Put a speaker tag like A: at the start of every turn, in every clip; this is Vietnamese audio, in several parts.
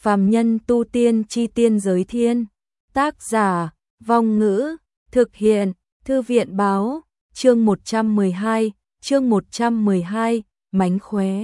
A: Phàm nhân tu tiên chi tiên giới thiên. Tác giả, Vong Ngữ, thực hiện, Thư viện báo, chương 112, mánh khóe.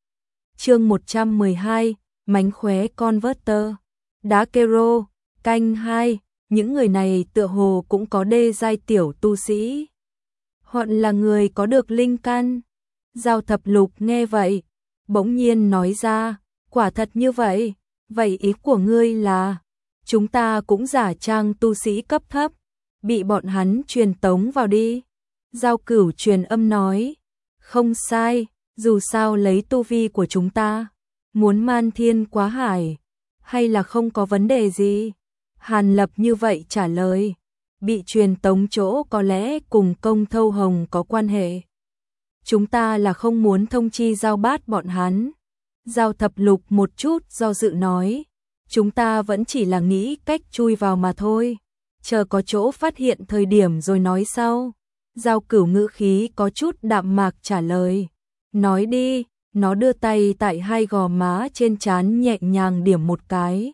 A: Chương 112, mánh khóe Converter. Đá Kero, canh 2, những người này tựa hồ cũng có đê giai tiểu tu sĩ. Hoặc là người có được linh căn. Giao Thập Lục nghe vậy, bỗng nhiên nói ra, quả thật như vậy, vậy ý của ngươi là, chúng ta cũng giả trang tu sĩ cấp thấp, bị bọn hắn truyền tống vào đi. Giao Cửu truyền âm nói, không sai, dù sao lấy tu vi của chúng ta, muốn man thiên quá hải, hay là không có vấn đề gì. Hàn Lập như vậy trả lời, bị truyền tống chỗ có lẽ cùng Công Thâu Hồng có quan hệ. Chúng ta là không muốn thông chi Giao Bát bọn hắn. Giao Thập Lục một chút do dự nói, chúng ta vẫn chỉ là nghĩ cách chui vào mà thôi, chờ có chỗ phát hiện thời điểm rồi nói sau. Giao Cửu ngữ khí có chút đạm mạc trả lời, nói đi. Nó đưa tay tại hai gò má trên trán nhẹ nhàng điểm một cái.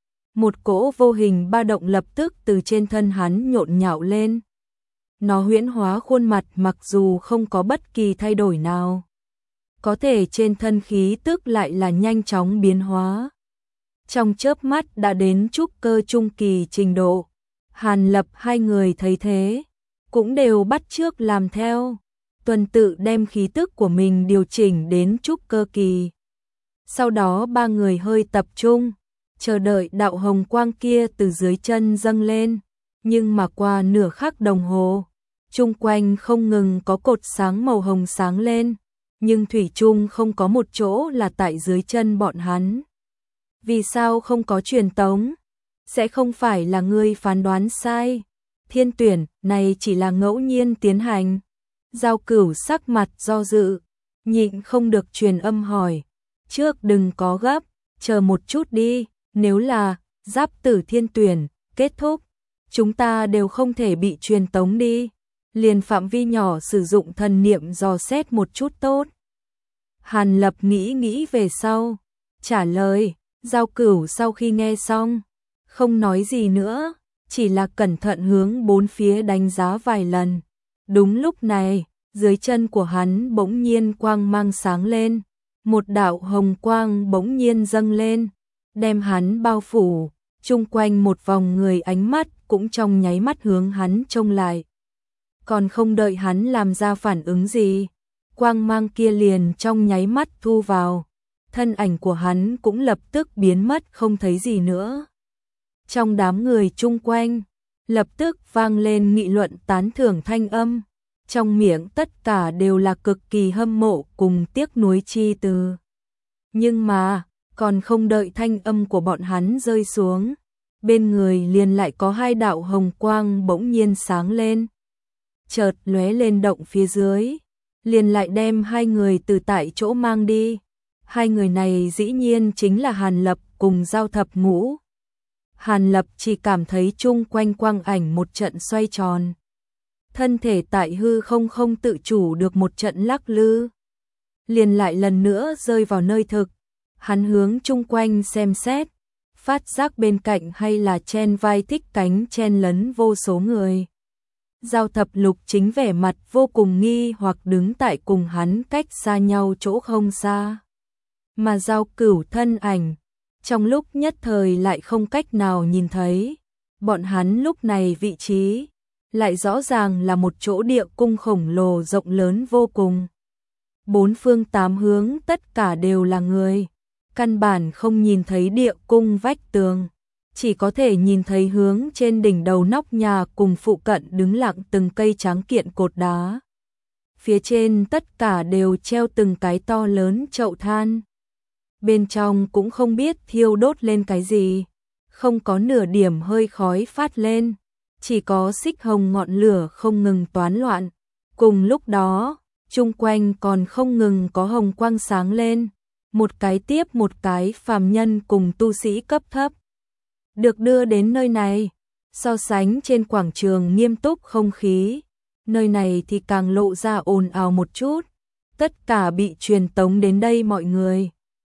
A: Một cỗ vô hình ba động lập tức từ trên thân hắn nhộn nhạo lên. Nó huyễn hóa khuôn mặt mặc dù không có bất kỳ thay đổi nào, có thể trên thân khí tức lại là nhanh chóng biến hóa. Trong chớp mắt đã đến trúc cơ trung kỳ trình độ. Hàn Lập hai người thấy thế, cũng đều bắt chước làm theo, tuần tự đem khí tức của mình điều chỉnh đến trúc cơ kỳ. Sau đó ba người hơi tập trung, chờ đợi đạo hồng quang kia từ dưới chân dâng lên, nhưng mà qua nửa khắc đồng hồ, chung quanh không ngừng có cột sáng màu hồng sáng lên, nhưng thủy chung không có một chỗ là tại dưới chân bọn hắn. Vì sao không có truyền tống? Sẽ không phải là ngươi phán đoán sai. Thiên tuyển này chỉ là ngẫu nhiên tiến hành. Giao Cửu sắc mặt do dự, nhịn không được truyền âm hỏi, trước đừng có gấp, chờ một chút đi, nếu là Giáp Tử thiên tuyển kết thúc, chúng ta đều không thể bị truyền tống đi, liền phạm vi nhỏ sử dụng thần niệm dò xét một chút tốt. Hàn Lập nghĩ về sau, trả lời. Giao Cửu sau khi nghe xong, không nói gì nữa, chỉ là cẩn thận hướng bốn phía đánh giá vài lần. Đúng lúc này, dưới chân của hắn bỗng nhiên quang mang sáng lên, một đạo hồng quang bỗng nhiên dâng lên, đem hắn bao phủ, chung quanh một vòng người ánh mắt cũng trong nháy mắt hướng hắn trông lại. Còn không đợi hắn làm ra phản ứng gì, quang mang kia liền trong nháy mắt thu vào, thân ảnh của hắn cũng lập tức biến mất không thấy gì nữa. Trong đám người chung quanh, lập tức vang lên nghị luận tán thưởng thanh âm, trong miệng tất cả đều là cực kỳ hâm mộ cùng tiếc nuối chi từ. Nhưng mà, còn không đợi thanh âm của bọn hắn rơi xuống, bên người liền lại có hai đạo hồng quang bỗng nhiên sáng lên. Chợt lóe lên động phía dưới, liền lại đem hai người từ tại chỗ mang đi. Hai người này dĩ nhiên chính là Hàn Lập cùng Giao Thập Ngũ. Hàn Lập chỉ cảm thấy chung quanh quang ảnh một trận xoay tròn. Thân thể tại hư không tự chủ được một trận lắc lư. Liền lại lần nữa rơi vào nơi thực. Hắn hướng chung quanh xem xét, phát giác bên cạnh hay là chen vai thích cánh chen lấn vô số người. Giao Thập Lục chính vẻ mặt vô cùng nghi hoặc đứng tại cùng hắn cách xa nhau chỗ không xa. Mà Giao Cửu thân ảnh, trong lúc nhất thời lại không cách nào nhìn thấy. Bọn hắn lúc này vị trí, lại rõ ràng là một chỗ địa cung khổng lồ rộng lớn vô cùng. Bốn phương tám hướng tất cả đều là người. Căn bản không nhìn thấy địa cung vách tường, chỉ có thể nhìn thấy hướng trên đỉnh đầu nóc nhà cùng phụ cận đứng lặng từng cây tráng kiện cột đá. Phía trên tất cả đều treo từng cái to lớn chậu than. Bên trong cũng không biết thiêu đốt lên cái gì, không có nửa điểm hơi khói phát lên, chỉ có xích hồng ngọn lửa không ngừng toán loạn. Cùng lúc đó, chung quanh còn không ngừng có hồng quang sáng lên, một cái tiếp một cái phàm nhân cùng tu sĩ cấp thấp được đưa đến nơi này. So sánh trên quảng trường nghiêm túc không khí, nơi này thì càng lộ ra ồn ào một chút. Tất cả bị truyền tống đến đây mọi người,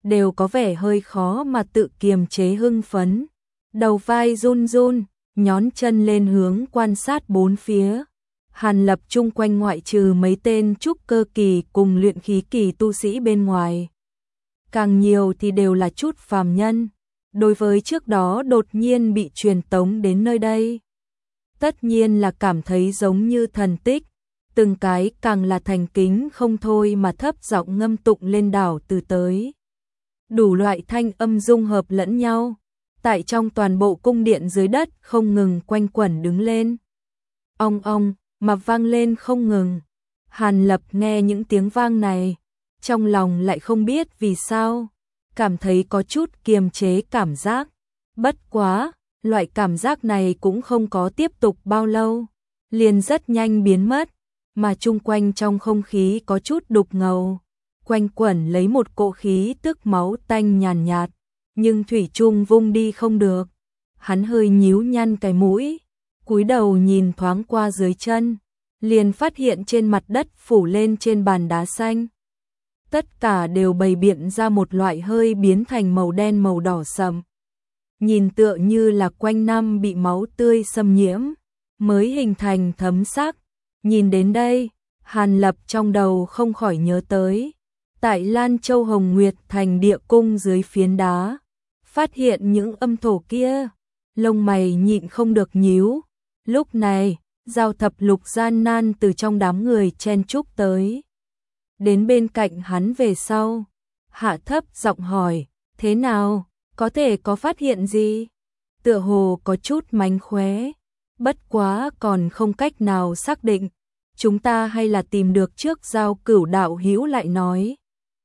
A: đều có vẻ hơi khó mà tự kiềm chế hưng phấn. Đầu vai run run, nhón chân lên hướng quan sát bốn phía. Hàn Lập chung quanh ngoại trừ mấy tên trúc cơ kỳ cùng luyện khí kỳ tu sĩ bên ngoài. Càng nhiều thì đều là chút phàm nhân. Đối với trước đó đột nhiên bị truyền tống đến nơi đây, tất nhiên là cảm thấy giống như thần tích, từng cái càng là thành kính không thôi mà thấp giọng ngâm tụng lên đảo từ tới. Đủ loại thanh âm dung hợp lẫn nhau, tại trong toàn bộ cung điện dưới đất không ngừng quanh quẩn đứng lên. Ong ong, mà vang lên không ngừng. Hàn Lập nghe những tiếng vang này, trong lòng lại không biết vì sao, cảm thấy có chút kiềm chế cảm giác. Bất quá, loại cảm giác này cũng không có tiếp tục bao lâu, liền rất nhanh biến mất, mà chung quanh trong không khí có chút đục ngầu, quanh quẩn lấy một cỗ khí tức máu tanh nhàn nhạt, nhưng thủy chung vung đi không được. Hắn hơi nhíu nhăn cái mũi, cúi đầu nhìn thoáng qua dưới chân, liền phát hiện trên mặt đất phủ lên trên bàn đá xanh. Tất cả đều bày biện ra một loại hơi biến thành màu đen màu đỏ sẫm. Nhìn tựa như là quanh năm bị máu tươi xâm nhiễm, mới hình thành thấm sắc. Nhìn đến đây, Hàn Lập trong đầu không khỏi nhớ tới. Tại Lan Châu Hồng Nguyệt thành địa cung dưới phiến đá, phát hiện những âm thổ kia, lông mày nhịn không được nhíu. Lúc này, Giao Thập Lục gian nan từ trong đám người chen chúc tới. Đến bên cạnh hắn về sau, hạ thấp giọng hỏi, thế nào, có thể có phát hiện gì? Tựa hồ có chút mánh khóe, bất quá còn không cách nào xác định. Chúng ta hay là tìm được trước Giao Cửu đạo hữu lại nói.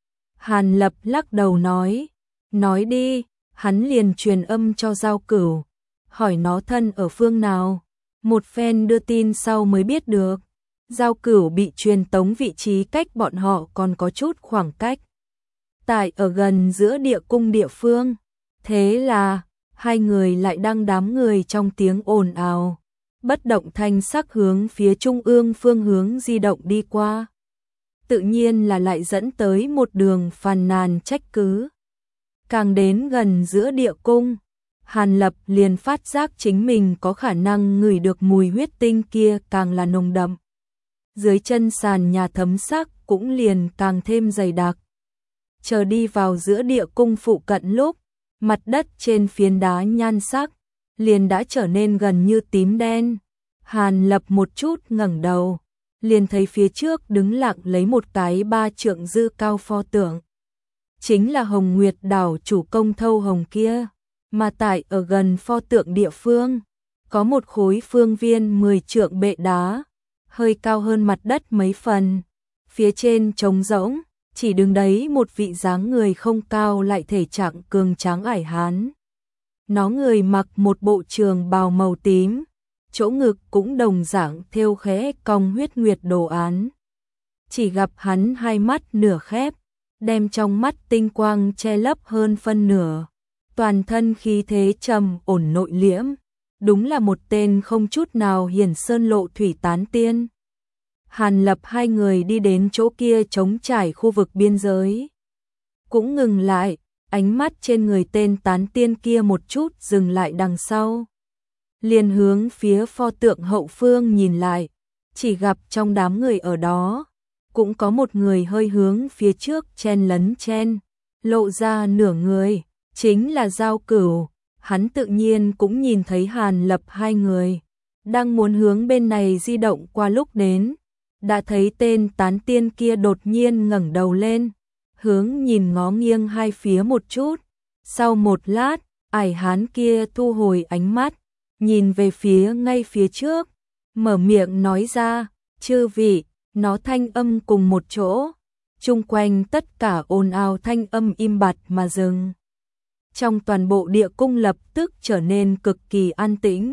A: Hàn Lập lắc đầu nói đi. Hắn liền truyền âm cho Giao Cửu, hỏi nó thân ở phương nào. Một phen đưa tin sau mới biết được, Giao Cửu bị truyền tống vị trí cách bọn họ còn có chút khoảng cách, tại ở gần giữa địa cung địa phương. Thế là, hai người lại đang đám người trong tiếng ồn ào, bất động thanh sắc hướng phía trung ương phương hướng di động đi qua. Tự nhiên là lại dẫn tới một đường phàn nàn trách cứ. Càng đến gần giữa địa cung, Hàn Lập liền phát giác chính mình có khả năng ngửi được mùi huyết tinh kia càng là nồng đậm. Dưới chân sàn nhà thấm sắc cũng liền càng thêm dày đặc. Chờ đi vào giữa địa cung phụ cận lúc, mặt đất trên phiến đá nhan sắc liền đã trở nên gần như tím đen. Hàn Lập một chút ngẩng đầu, liền thấy phía trước đứng lặng lấy một cái 3 trượng dư cao pho tượng. Chính là Hồng Nguyệt đảo chủ công Thâu Hồng kia, mà tại ở gần pho tượng địa phương, có một khối phương viên 10 trượng bệ đá, hơi cao hơn mặt đất mấy phần. Phía trên trống rỗng, chỉ đứng đấy một vị dáng người không cao lại thể trạng cường tráng ải hán. Nó người mặc một bộ trường bào màu tím, chỗ ngực cũng đồng dạng thêu khẽ cong huyết nguyệt đồ án. Chỉ gặp hắn hai mắt nửa khép, đem trong mắt tinh quang che lấp hơn phân nửa. Toàn thân khí thế trầm ổn nội liễm, đúng là một tên không chút nào hiển sơn lộ thủy tán tiên. Hàn Lập hai người đi đến chỗ kia trống trải khu vực biên giới, cũng ngừng lại, ánh mắt trên người tên tán tiên kia một chút dừng lại đằng sau. Liền hướng phía pho tượng hậu phương nhìn lại, chỉ gặp trong đám người ở đó, cũng có một người hơi hướng phía trước chen lấn chen, lộ ra nửa người, chính là Giao Cửu. Hắn tự nhiên cũng nhìn thấy Hàn Lập hai người, đang muốn hướng bên này di động qua lúc đến. Đã thấy tên tán tiên kia đột nhiên ngẩng đầu lên, hướng nhìn ngó nghiêng hai phía một chút. Sau một lát, ải hán kia thu hồi ánh mắt, nhìn về phía ngay phía trước, mở miệng nói ra, chư vị. Nó thanh âm cùng một chỗ, chung quanh tất cả ồn ào thanh âm im bặt mà dừng. Trong toàn bộ địa cung lập tức trở nên cực kỳ an tĩnh.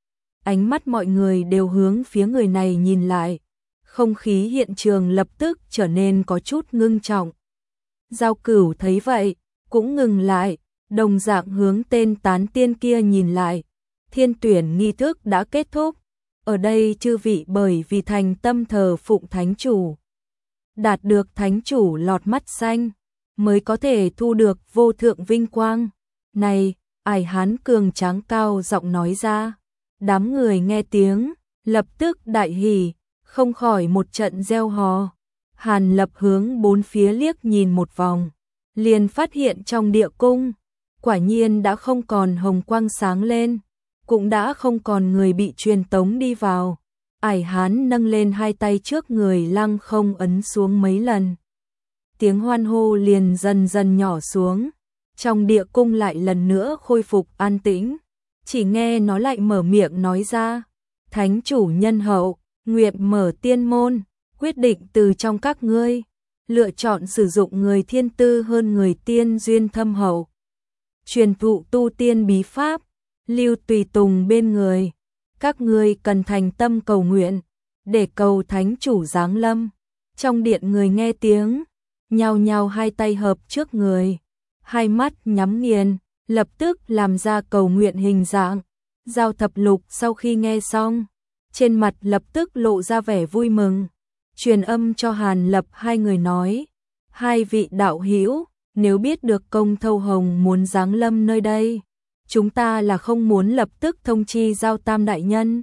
A: Ánh mắt mọi người đều hướng phía người này nhìn lại, không khí hiện trường lập tức trở nên có chút ngưng trọng. Giao Cửu thấy vậy, cũng ngừng lại, đồng dạng hướng tên tán tiên kia nhìn lại. Thiên tuyển nghi thức đã kết thúc. Ở đây chư vị bởi vì thành tâm thờ phụng thánh chủ, đạt được thánh chủ lọt mắt xanh, mới có thể thu được vô thượng vinh quang. Này, Ải Hán cường tráng cao giọng nói ra. Đám người nghe tiếng, lập tức đại hỉ, không khỏi một trận reo hò. Hàn Lập hướng bốn phía liếc nhìn một vòng, liền phát hiện trong địa cung, quả nhiên đã không còn hồng quang sáng lên, cũng đã không còn người bị truyền tống đi vào. Ải Hán nâng lên hai tay trước người lăng không ấn xuống mấy lần. Tiếng hoan hô liền dần dần nhỏ xuống, trong địa cung lại lần nữa khôi phục an tĩnh. Chỉ nghe nó lại mở miệng nói ra, thánh chủ nhân hậu, nguyện mở tiên môn, quyết định từ trong các ngươi, lựa chọn sử dụng người thiên tư hơn người tiên duyên thâm hậu. Truyền thụ tu tiên bí pháp, lưu tùy tùng bên người, các ngươi cần thành tâm cầu nguyện, để cầu thánh chủ giáng lâm. Trong điện người nghe tiếng, nhao nhao hai tay hợp trước người, hai mắt nhắm nghiền, lập tức làm ra cầu nguyện hình dạng. Giao Thập Lục sau khi nghe xong, trên mặt lập tức lộ ra vẻ vui mừng, truyền âm cho Hàn Lập hai người nói, hai vị đạo hữu, nếu biết được Công Thâu Hồng muốn giáng lâm nơi đây, chúng ta là không muốn lập tức thông chi Giao Tam đại nhân.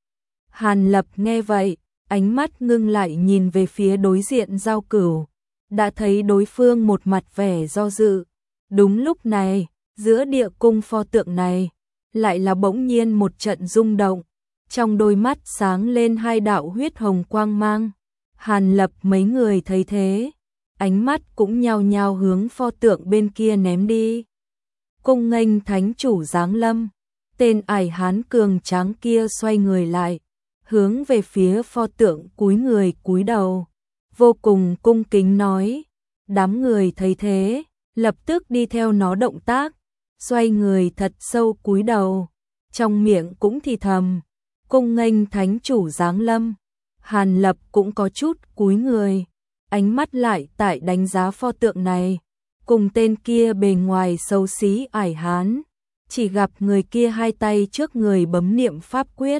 A: Hàn Lập nghe vậy, ánh mắt ngưng lại nhìn về phía đối diện Giao Cửu, đã thấy đối phương một mặt vẻ do dự. Đúng lúc này, giữa địa cung pho tượng này, lại là bỗng nhiên một trận rung động, trong đôi mắt sáng lên hai đạo huyết hồng quang mang. Hàn Lập mấy người thấy thế, ánh mắt cũng nhao nhao hướng pho tượng bên kia ném đi. Cung nghênh thánh chủ giáng lâm, tên Ải Hán cường tráng kia xoay người lại, hướng về phía pho tượng cúi người cúi đầu, vô cùng cung kính nói. Đám người thấy thế, lập tức đi theo nó động tác, xoay người thật sâu cúi đầu, trong miệng cũng thì thầm, cung nghênh thánh chủ giáng lâm. Hàn Lập cũng có chút cúi người, ánh mắt lại tại đánh giá pho tượng này, cùng tên kia bề ngoài xấu xí Ải Hán, chỉ gặp người kia hai tay trước người bấm niệm pháp quyết,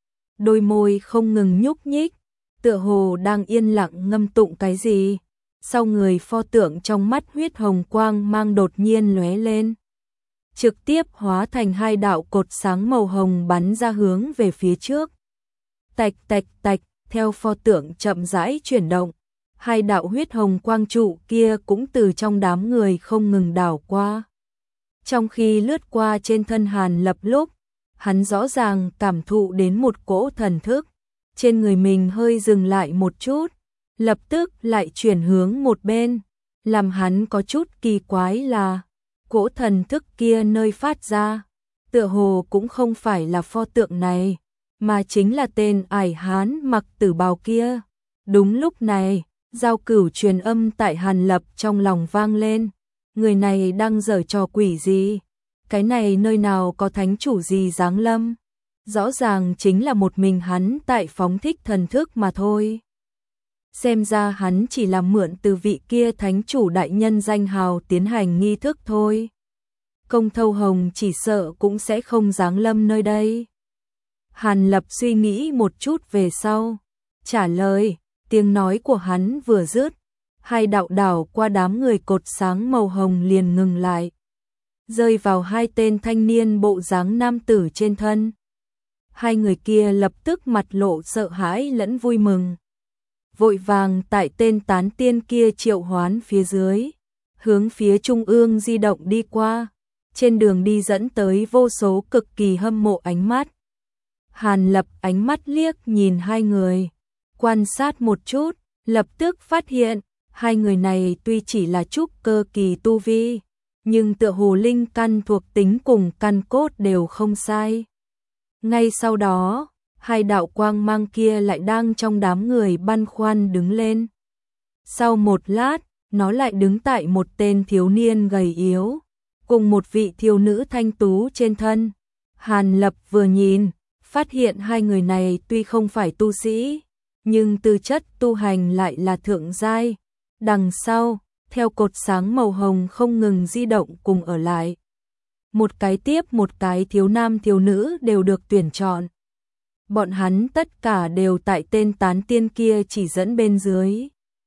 A: đôi môi không ngừng nhúc nhích, tựa hồ đang yên lặng ngâm tụng cái gì. Sau người pho tượng trong mắt huyết hồng quang mang đột nhiên lóe lên, trực tiếp hóa thành hai đạo cột sáng màu hồng bắn ra hướng về phía trước. Tạch tạch tạch, theo pho tượng chậm rãi chuyển động, hai đạo huyết hồng quang trụ kia cũng từ trong đám người không ngừng đảo qua. Trong khi lướt qua trên thân Hàn Lập lúc, hắn rõ ràng cảm thụ đến một cỗ thần thức, trên người mình hơi dừng lại một chút, lập tức lại chuyển hướng một bên, làm hắn có chút kỳ quái là, cỗ thần thức kia nơi phát ra, tựa hồ cũng không phải là pho tượng này, mà chính là tên Ải Hán mặc tử bào kia. Đúng lúc này, Giao Cửu truyền âm tại Hàn Lập trong lòng vang lên, người này đang giở trò quỷ gì? Cái này nơi nào có thánh chủ gì giáng lâm? Rõ ràng chính là một mình hắn tại phóng thích thần thức mà thôi. Xem ra hắn chỉ là mượn từ vị kia thánh chủ đại nhân danh hào tiến hành nghi thức thôi. Công Thâu Hồng chỉ sợ cũng sẽ không giáng lâm nơi đây. Hàn Lập suy nghĩ một chút về sau, trả lời, tiếng nói của hắn vừa dứt, hai đạo đảo qua đám người cột sáng màu hồng liền ngừng lại, rơi vào hai tên thanh niên bộ dáng nam tử trên thân. Hai người kia lập tức mặt lộ sợ hãi lẫn vui mừng, vội vàng tại tên tán tiên kia triệu hoán phía dưới, hướng phía trung ương di động đi qua, trên đường đi dẫn tới vô số cực kỳ hâm mộ ánh mắt. Hàn Lập ánh mắt liếc nhìn hai người, quan sát một chút, lập tức phát hiện, hai người này tuy chỉ là trúc cơ kỳ tu vi, nhưng tựa hồ linh căn thuộc tính cùng căn cốt đều không sai. Ngay sau đó, hai đạo quang mang kia lại đang trong đám người băn khoăn đứng lên. Sau một lát, nó lại đứng tại một tên thiếu niên gầy yếu, cùng một vị thiếu nữ thanh tú trên thân. Hàn Lập vừa nhìn, phát hiện hai người này tuy không phải tu sĩ, nhưng tư chất tu hành lại là thượng giai. Đằng sau, theo cột sáng màu hồng không ngừng di động cùng ở lại. Một cái tiếp một cái thiếu nam thiếu nữ đều được tuyển chọn. Bọn hắn tất cả đều tại tên tán tiên kia chỉ dẫn bên dưới.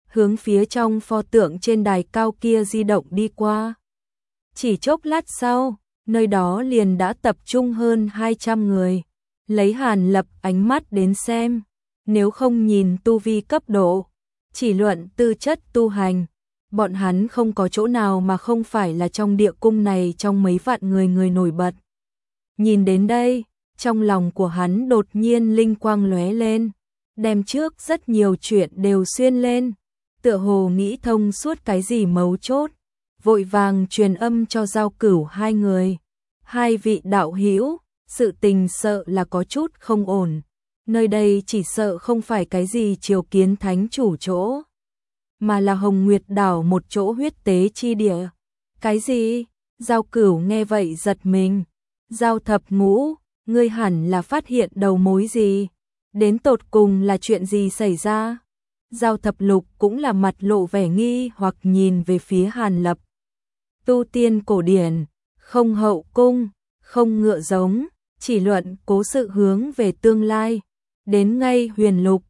A: hướng phía trong pho tượng trên đài cao kia di động đi qua. Chỉ chốc lát sau, nơi đó liền đã tập trung hơn 200 người. Lấy Hàn Lập ánh mắt đến xem, nếu không nhìn tu vi cấp độ, chỉ luận tư chất tu hành, bọn hắn không có chỗ nào mà không phải là trong địa cung này trong mấy vạn người nổi bật. Nhìn đến đây, trong lòng của hắn đột nhiên linh quang lóe lên, đem trước rất nhiều chuyện đều xuyên lên, tựa hồ nghĩ thông suốt cái gì mấu chốt, vội vàng truyền âm cho Giao Cửu hai người. Hai vị đạo hữu, sự tình sợ là có chút không ổn, nơi đây chỉ sợ không phải cái gì triều kiến thánh chủ chỗ, mà là Hồng Nguyệt đảo một chỗ huyết tế chi địa. Cái gì? Giao Cửu nghe vậy giật mình. Giao Thập Ngũ, ngươi hẳn là phát hiện đầu mối gì? Đến tột cùng là chuyện gì xảy ra? Giao Thập Lục cũng là mặt lộ vẻ nghi hoặc nhìn về phía Hàn Lập. Tu tiên cổ điển, không hậu cung, không ngựa giống, chỉ luận cố sự hướng về tương lai. Đến ngay Huyền Lục,